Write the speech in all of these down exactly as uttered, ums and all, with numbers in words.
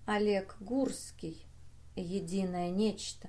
Олег Гурский. Единое нечто.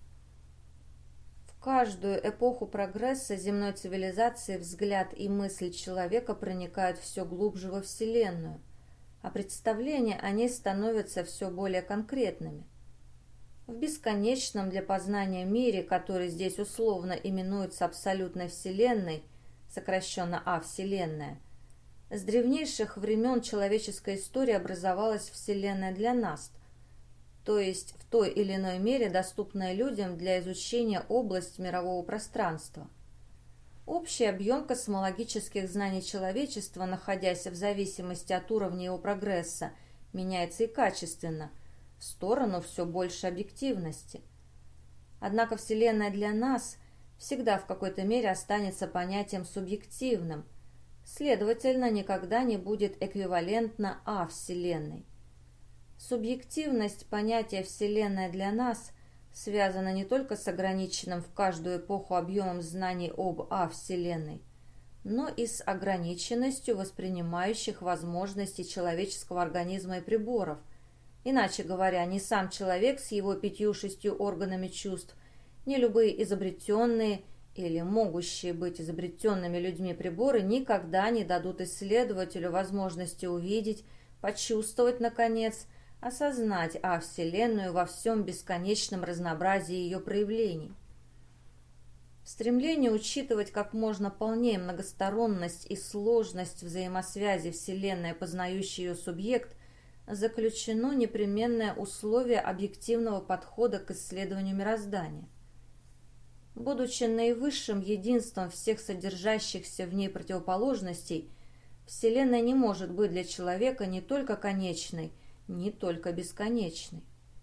В каждую эпоху прогресса земной цивилизации взгляд и мысль человека проникают все глубже во Вселенную, а представления о ней становятся все более конкретными. В бесконечном для познания мире, который здесь условно именуется абсолютной Вселенной, сокращенно А-Вселенная, с древнейших времен человеческой истории образовалась Вселенная для нас, то есть в той или иной мере доступная людям для изучения область мирового пространства. Общий объем космологических знаний человечества, находясь в зависимости от уровня его прогресса, меняется и качественно, в сторону все больше объективности. Однако Вселенная для нас всегда в какой-то мере останется понятием субъективным, следовательно, никогда не будет эквивалентна А-Вселенной. Субъективность понятия «Вселенная для нас» связана не только с ограниченным в каждую эпоху объемом знаний об А-Вселенной, но и с ограниченностью воспринимающих возможности человеческого организма и приборов. Иначе говоря, ни сам человек с его пятью-шестью органами чувств, ни любые изобретенные или могущие быть изобретенными людьми приборы никогда не дадут исследователю возможности увидеть, почувствовать, наконец, осознать А-Вселенную во всем бесконечном разнообразии ее проявлений. В стремлении учитывать как можно полнее многосторонность и сложность взаимосвязи Вселенной, познающей ее субъект, заключено непременное условие объективного подхода к исследованию мироздания. Будучи наивысшим единством всех содержащихся в ней противоположностей, Вселенная не может быть для человека не только конечной, не только бесконечной.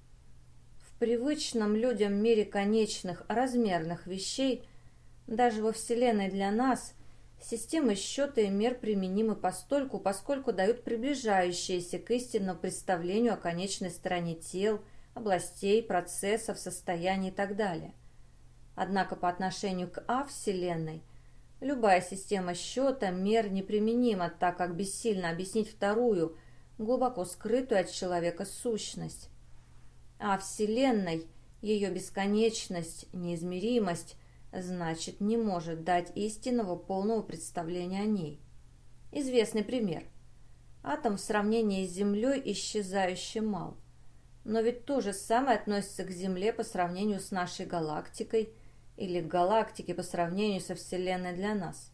В привычном людям мире конечных, размерных вещей, даже во Вселенной для нас, системы счета и мер применимы постольку, поскольку дают приближающиеся к истинному представлению о конечной стороне тел, областей, процессов, состояний и так далее. Однако по отношению к А-Вселенной любая система счета, мер неприменима, так как бессильно объяснить вторую, глубоко скрытую от человека сущность. А-Вселенной, ее бесконечность, неизмеримость, значит, не может дать истинного полного представления о ней. Известный пример. Атом в сравнении с Землей исчезающе мал. Но ведь то же самое относится к Земле по сравнению с нашей галактикой или к галактике по сравнению со Вселенной для нас.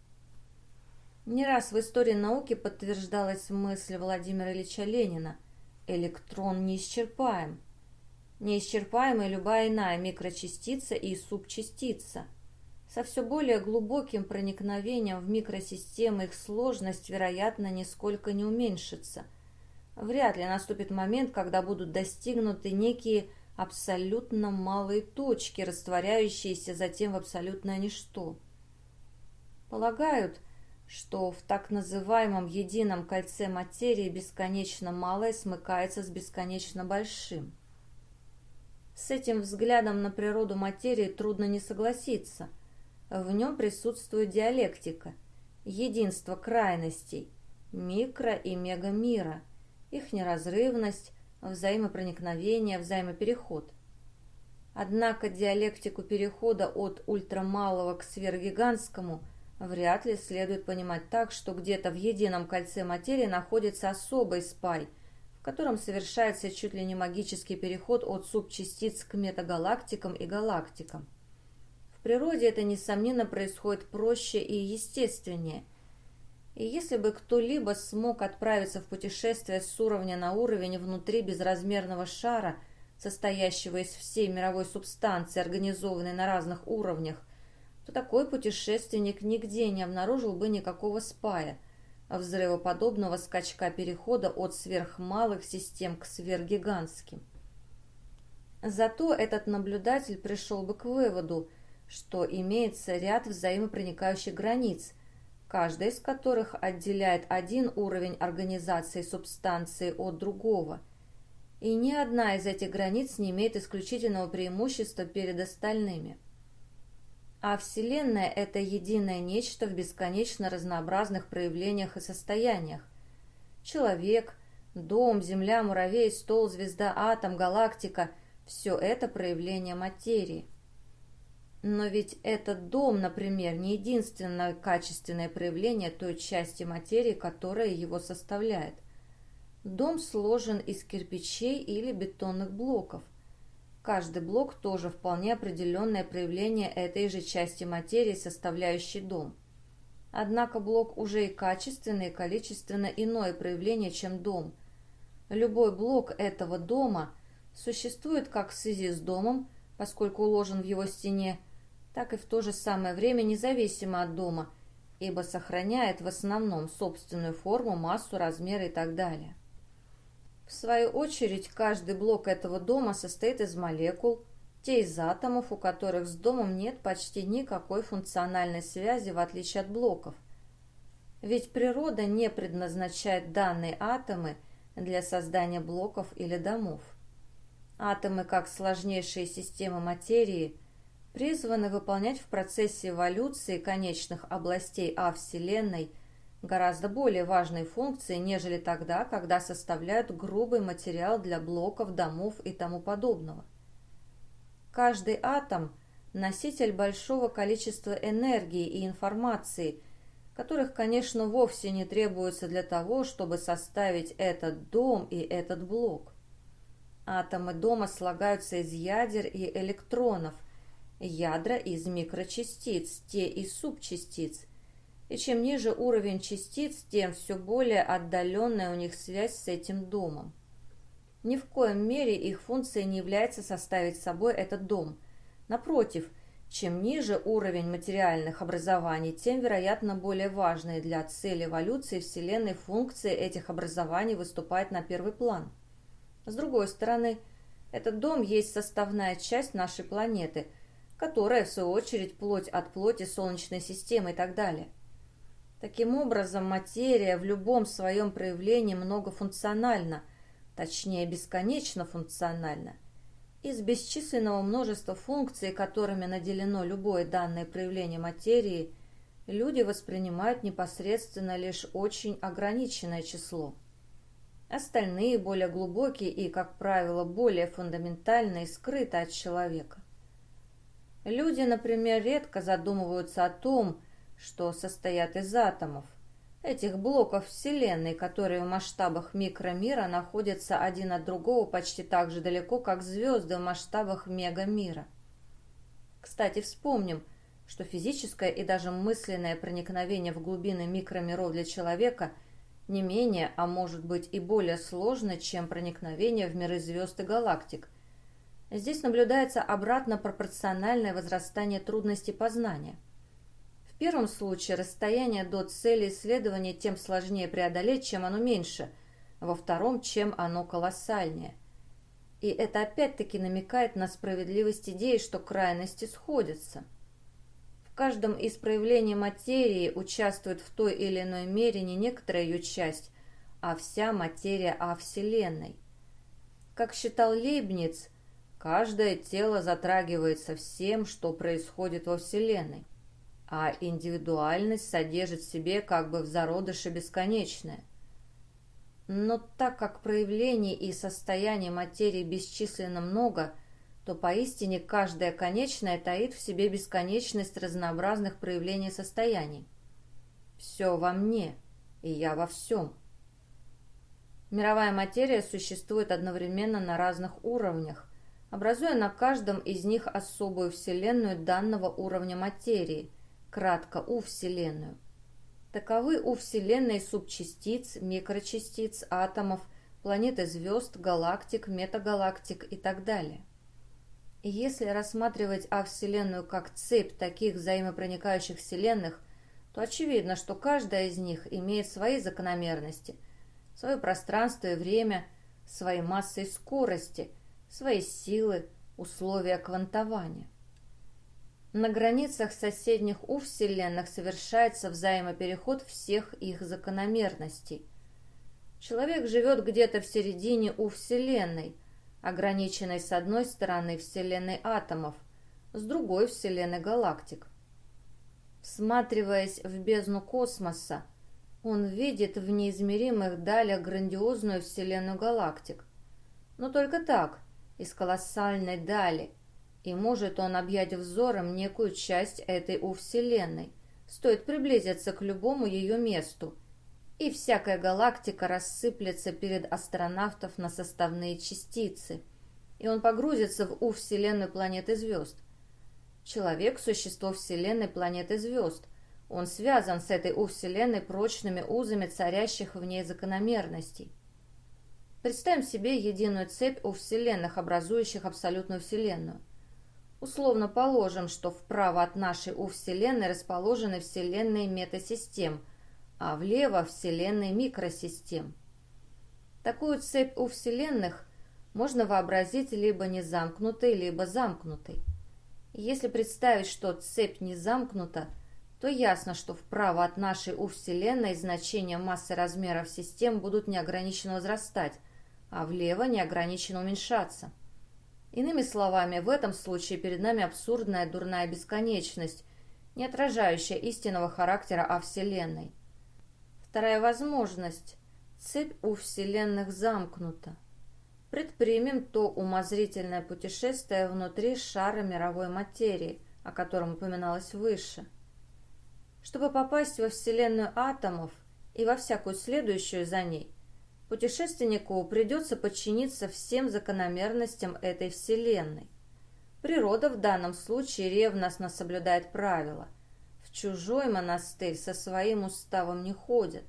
Не раз в истории науки подтверждалась мысль Владимира Ильича Ленина: электрон неисчерпаем. Неисчерпаема и любая иная микрочастица и субчастица. Со все более глубоким проникновением в микросистемы их сложность, вероятно, нисколько не уменьшится. Вряд ли наступит момент, когда будут достигнуты некие абсолютно малые точки, растворяющиеся затем в абсолютное ничто. Полагают, что в так называемом едином кольце материи бесконечно малое смыкается с бесконечно большим. С этим взглядом на природу материи трудно не согласиться. В нем присутствует диалектика, единство крайностей, микро- и мегамира, их неразрывность, взаимопроникновение, взаимопереход. Однако диалектику перехода от ультрамалого к сверхгигантскому вряд ли следует понимать так, что где-то в едином кольце материи находится особый спай, в котором совершается чуть ли не магический переход от субчастиц к метагалактикам и галактикам. В природе это, несомненно, происходит проще и естественнее. И если бы кто-либо смог отправиться в путешествие с уровня на уровень внутри безразмерного шара, состоящего из всей мировой субстанции, организованной на разных уровнях, то такой путешественник нигде не обнаружил бы никакого спая, взрывоподобного скачка перехода от сверхмалых систем к сверхгигантским. Зато этот наблюдатель пришел бы к выводу, что имеется ряд взаимопроникающих границ, каждая из которых отделяет один уровень организации субстанции от другого, и ни одна из этих границ не имеет исключительного преимущества перед остальными. А Вселенная – это единое нечто в бесконечно разнообразных проявлениях и состояниях. Человек, Дом, Земля, муравей, стол, звезда, атом, галактика – все это проявление материи. Но ведь этот дом, например, не единственное качественное проявление той части материи, которая его составляет. Дом сложен из кирпичей или бетонных блоков. Каждый блок тоже вполне определенное проявление этой же части материи, составляющей дом. Однако блок уже и качественно, и количественно иное проявление, чем дом. Любой блок этого дома существует как в связи с домом, поскольку уложен в его стене, так и в то же самое время независимо от дома, ибо сохраняет в основном собственную форму, массу, размеры и так далее. В свою очередь, каждый блок этого дома состоит из молекул, те из атомов, у которых с домом нет почти никакой функциональной связи, в отличие от блоков. Ведь природа не предназначает данные атомы для создания блоков или домов. Атомы, как сложнейшие системы материи, призваны выполнять в процессе эволюции конечных областей А Вселенной гораздо более важные функции, нежели тогда, когда составляют грубый материал для блоков, домов и тому подобного. Каждый атом – носитель большого количества энергии и информации, которых, конечно, вовсе не требуется для того, чтобы составить этот дом и этот блок. Атомы дома слагаются из ядер и электронов, ядра из микрочастиц, те из субчастиц. И чем ниже уровень частиц, тем все более отдаленная у них связь с этим домом. Ни в коем мере их функцией не является составить собой этот дом. Напротив, чем ниже уровень материальных образований, тем, вероятно, более важные для цели эволюции Вселенной функции этих образований выступают на первый план. С другой стороны, этот дом есть составная часть нашей планеты, которая, в свою очередь, плоть от плоти Солнечной системы и так далее. Таким образом, материя в любом своем проявлении многофункциональна, точнее, бесконечно функциональна. Из бесчисленного множества функций, которыми наделено любое данное проявление материи, люди воспринимают непосредственно лишь очень ограниченное число. Остальные, более глубокие и, как правило, более фундаментальные, скрыты от человека. Люди, например, редко задумываются о том, что состоят из атомов, этих блоков Вселенной, которые в масштабах микромира находятся один от другого почти так же далеко, как звезды в масштабах мегамира. Кстати, вспомним, что физическое и даже мысленное проникновение в глубины микромиров для человека не менее, а может быть и более сложно, чем проникновение в миры звезд и галактик. Здесь наблюдается обратно пропорциональное возрастание трудностей познания. В первом случае расстояние до цели исследования тем сложнее преодолеть, чем оно меньше, во втором, чем оно колоссальнее. И это опять-таки намекает на справедливость идеи, что крайности сходятся. В каждом из проявлений материи участвует в той или иной мере не некоторая ее часть, а вся материя А Вселенной. Как считал Лейбниц, каждое тело затрагивается всем, что происходит во Вселенной, а индивидуальность содержит в себе как бы в зародыше бесконечное. Но так как проявлений и состояний материи бесчисленно много, то поистине каждое конечное таит в себе бесконечность разнообразных проявлений состояний. Все во мне, и я во всем. Мировая материя существует одновременно на разных уровнях, образуя на каждом из них особую вселенную данного уровня материи, кратко У-вселенную. Таковы У-вселенной субчастиц, микрочастиц, атомов, планет и звезд, галактик, метагалактик и так далее. И если рассматривать А-вселенную как цепь таких взаимопроникающих вселенных, то очевидно, что каждая из них имеет свои закономерности, свое пространство и время, свои массы и скорости, свои силы, условия квантования. На границах соседних У-вселенных совершается взаимопереход всех их закономерностей. Человек живет где-то в середине У-вселенной, ограниченной с одной стороны вселенной атомов, с другой вселенной галактик. Всматриваясь в бездну космоса, Он видит в неизмеримых далях грандиозную вселенную галактик. Но только так, из колоссальной дали, и может он объять взором некую часть этой У-вселенной. Стоит приблизиться к любому ее месту, и всякая галактика рассыплется перед астронавтов на составные частицы, и он погрузится в У-вселенную планеты звезд. Человек – существо вселенной планеты звезд. Он связан с этой У-вселенной прочными узами царящих в ней закономерностей. Представим себе единую цепь У-вселенных, образующих абсолютную вселенную. Условно положим, что вправо от нашей У-вселенной расположены вселенные метасистем, а влево вселенные микросистем. Такую цепь У-вселенных можно вообразить либо незамкнутой, либо замкнутой. Если представить, что цепь не замкнута, то ясно, что вправо от нашей У-вселенной значения массы размеров систем будут неограниченно возрастать, а влево неограниченно уменьшаться. Иными словами, в этом случае перед нами абсурдная дурная бесконечность, не отражающая истинного характера А-вселенной. Вторая возможность. Цепь У-вселенных замкнута. Предпримем то умозрительное путешествие внутри шара мировой материи, о котором упоминалось выше. Чтобы попасть во вселенную атомов и во всякую следующую за ней, путешественнику придется подчиниться всем закономерностям этой вселенной. Природа в данном случае ревностно соблюдает правила. В чужой монастырь со своим уставом не ходят.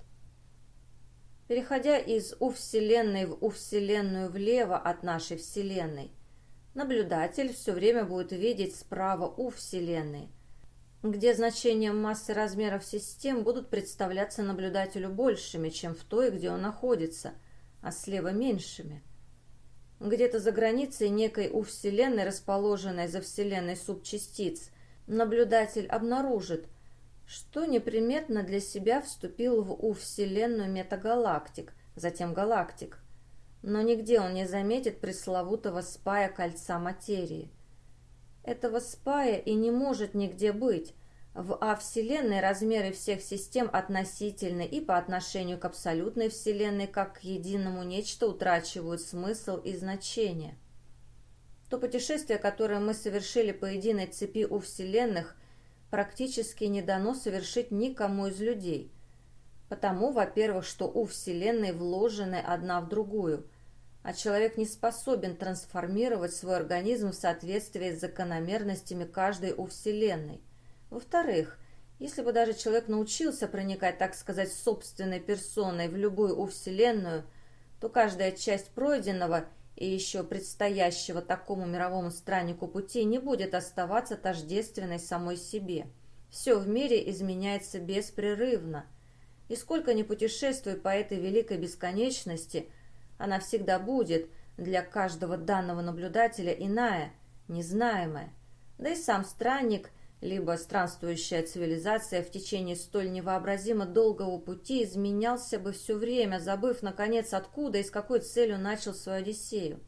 Переходя из У-вселенной в У-вселенную влево от нашей вселенной, наблюдатель все время будет видеть справа У-вселенной, где значения массы размеров систем будут представляться наблюдателю большими, чем в той, где он находится, а слева меньшими. Где-то за границей некой У-вселенной, расположенной за вселенной субчастиц, наблюдатель обнаружит, что неприметно для себя вступил в У-вселенную метагалактик, затем галактик. Но нигде он не заметит пресловутого спая кольца материи. Этого спая и не может нигде быть. В А-вселенной размеры всех систем относительны и по отношению к абсолютной вселенной, как к единому нечто, утрачивают смысл и значение. То путешествие, которое мы совершили по единой цепи У-вселенных, практически не дано совершить никому из людей. Потому, во-первых, что У-вселенной вложены одна в другую, а человек не способен трансформировать свой организм в соответствии с закономерностями каждой У-вселенной. Во-вторых, если бы даже человек научился проникать, так сказать, собственной персоной в любую У-вселенную, то каждая часть пройденного и еще предстоящего такому мировому страннику пути не будет оставаться тождественной самой себе. Все в мире изменяется беспрерывно, и сколько ни путешествуй по этой великой бесконечности, она всегда будет для каждого данного наблюдателя иная, незнаемая. Да и сам странник, либо странствующая цивилизация в течение столь невообразимо долгого пути изменялся бы все время, забыв, наконец, откуда и с какой целью начал свою Одиссею.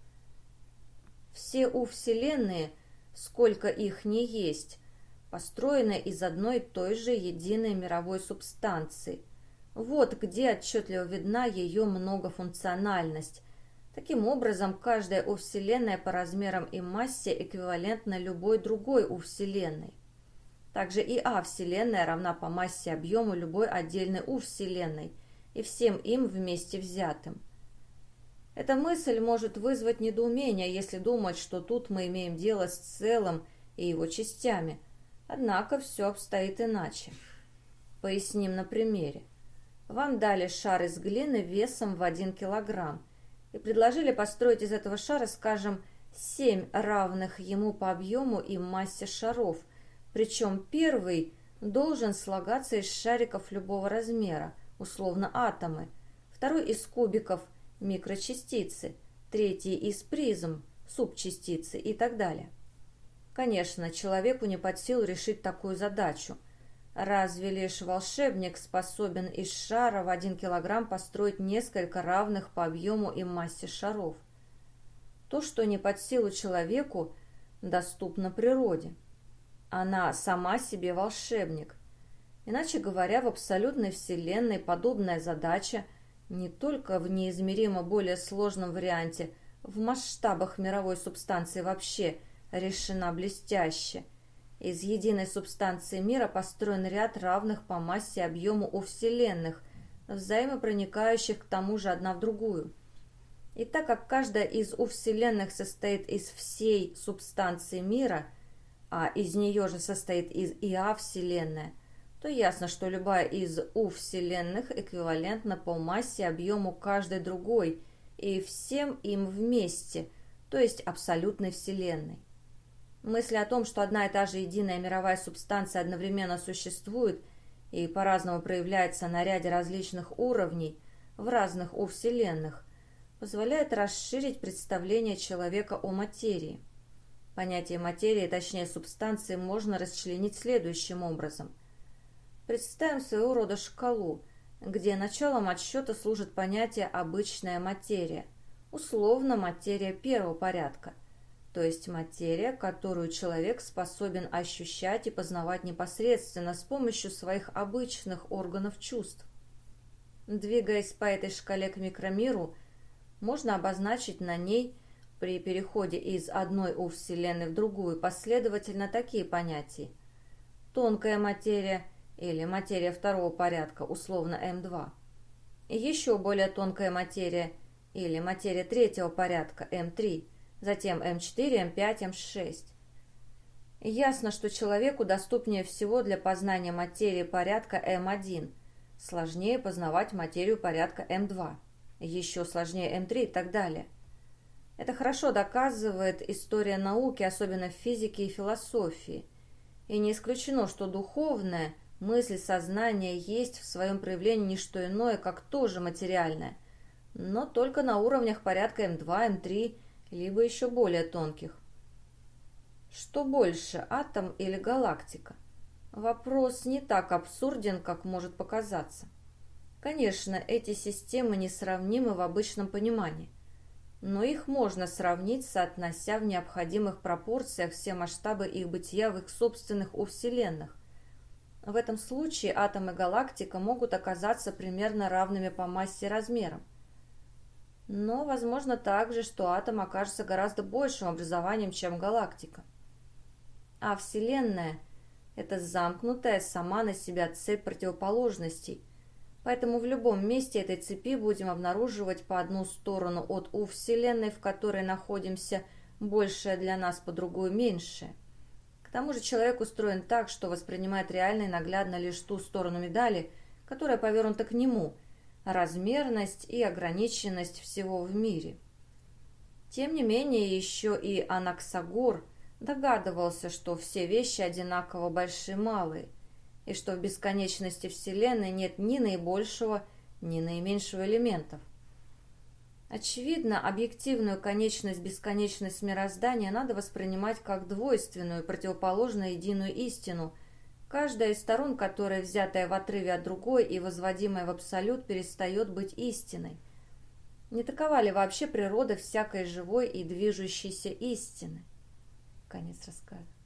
Все У-вселенные, сколько их ни есть, построены из одной и той же единой мировой субстанции. Вот где отчетливо видна ее многофункциональность. Таким образом, каждая У-вселенная по размерам и массе эквивалентна любой другой У-вселенной. Также и А-вселенная равна по массе и объему любой отдельной У-вселенной и всем им вместе взятым. Эта мысль может вызвать недоумение, если думать, что тут мы имеем дело с целым и его частями. Однако все обстоит иначе. Поясним на примере. Вам дали шар из глины весом в один килограмм и предложили построить из этого шара, скажем, семь равных ему по объему и массе шаров, причем первый должен слагаться из шариков любого размера, условно атомы, второй из кубиков – микрочастицы, третий из призм – субчастицы и так далее. Конечно, человеку не под силу решить такую задачу. Разве лишь волшебник способен из шара в один килограмм построить несколько равных по объему и массе шаров? То, что не под силу человеку, доступно природе. Она сама себе волшебник. Иначе говоря, в абсолютной Вселенной подобная задача не только в неизмеримо более сложном варианте, в масштабах мировой субстанции вообще решена блестяще. Из единой субстанции мира построен ряд равных по массе и объему у Вселенных, взаимопроникающих к тому же одна в другую. И так как каждая из у Вселенных состоит из всей субстанции мира, а из нее же состоит из ИА Вселенная, то ясно, что любая из у Вселенных эквивалентна по массе и объему каждой другой и всем им вместе, то есть абсолютной Вселенной. Мысль о том, что одна и та же единая мировая субстанция одновременно существует и по-разному проявляется на ряде различных уровней в разных у Вселенных, позволяет расширить представление человека о материи. Понятие материи, точнее субстанции, можно расчленить следующим образом. Представим своего рода шкалу, где началом отсчета служит понятие «обычная материя», условно материя первого порядка, то есть материя, которую человек способен ощущать и познавать непосредственно с помощью своих обычных органов чувств. Двигаясь по этой шкале к микромиру, можно обозначить на ней при переходе из одной у Вселенной в другую последовательно такие понятия: тонкая материя или материя второго порядка, условно эм два, и еще более тонкая материя или материя третьего порядка, эм три, затем эм четыре, эм пять, эм шесть. Ясно, что человеку доступнее всего для познания материи порядка эм один, сложнее познавать материю порядка эм два, еще сложнее эм три и так далее. Это хорошо доказывает история науки, особенно в физике и философии. И не исключено, что духовная мысль сознания есть в своем проявлении не что иное, как тоже материальное, но только на уровнях порядка эм два, эм три, либо еще более тонких. Что больше, атом или галактика? Вопрос не так абсурден, как может показаться. Конечно, эти системы несравнимы в обычном понимании, но их можно сравнить, соотнося в необходимых пропорциях все масштабы их бытия в их собственных у Вселенных. В этом случае атом и галактика могут оказаться примерно равными по массе и размерам. Но возможно также, что атом окажется гораздо большим образованием, чем галактика. А Вселенная – это замкнутая сама на себя цепь противоположностей, поэтому в любом месте этой цепи будем обнаруживать по одну сторону от у Вселенной, в которой находимся, большее для нас, по другую меньшее. К тому же человек устроен так, что воспринимает реально и наглядно лишь ту сторону медали, которая повернута к нему – размерность и ограниченность всего в мире. Тем не менее, еще и Анаксагор догадывался, что все вещи одинаково большие и малые, и что в бесконечности Вселенной нет ни наибольшего, ни наименьшего элементов. Очевидно, объективную конечность-бесконечность мироздания надо воспринимать как двойственную, противоположную единую истину, каждая из сторон, которая, взятая в отрыве от другой и возводимая в абсолют, перестает быть истиной. Не такова ли вообще природа всякой живой и движущейся истины? Конец рассказа.